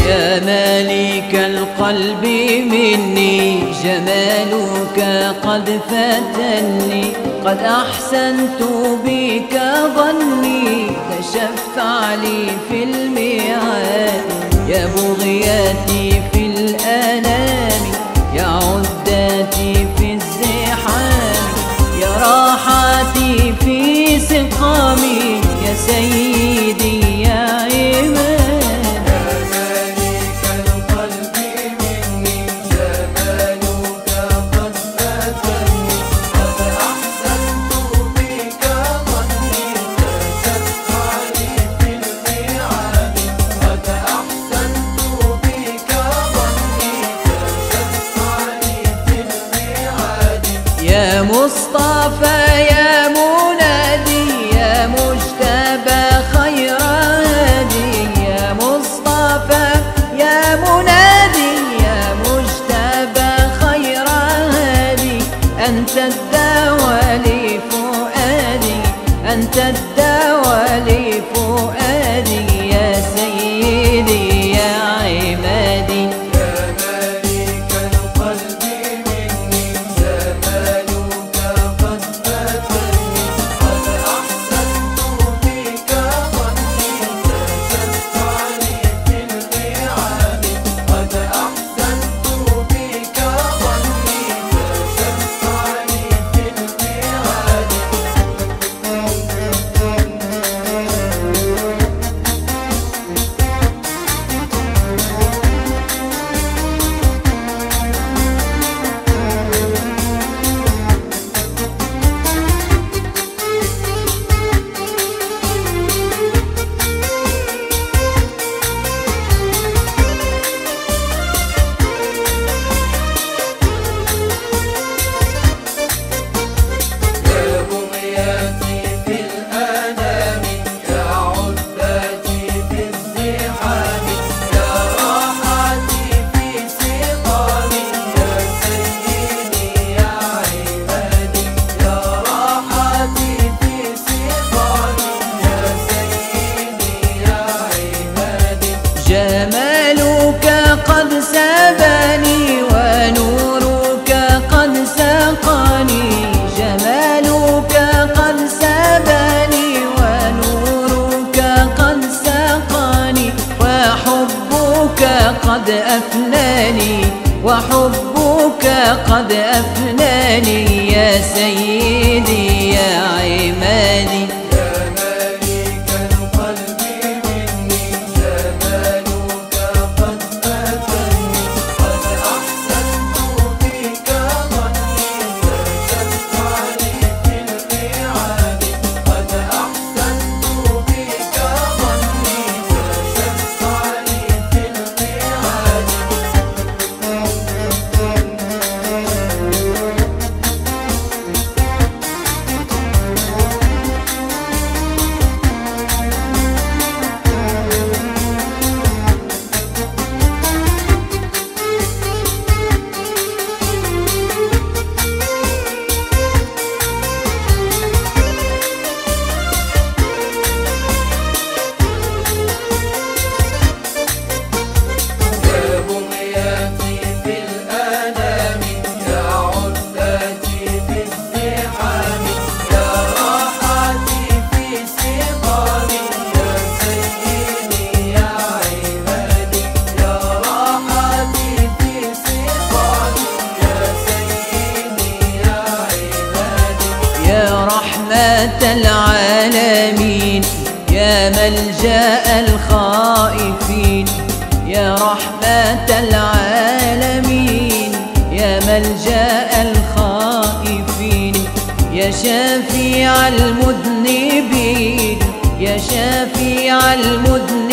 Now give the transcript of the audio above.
يا مالك القلب مني جمالك قد فتني، قد أحسنت بك ظني فشفع لي في الميعاد. يا بغياتي في الأنام، يا عداتي في الزحام، يا راحتي في سقامي، يا سيدي يا عماد. يا مصطفى يا منادي يا مجتبى خير هادي، يا مصطفى يا منادي يا مجتبى خير هادي، أنت الدواء لفؤادي، أنت الدواء لفؤادي، يا سيدي يا عمادي. جمالك قد سباني ونورك قد سقاني، جمالك قد سباني ونورك قد سقاني، وحبك قد أفناني، وحبك قد أفناني، يا سيدي يا عمادي. العالمين يا ملجأ الخائفين، يا رحمة العالمين يا ملجأ الخائفين، يا شفيع المذنبين يا شفيع المذنبين.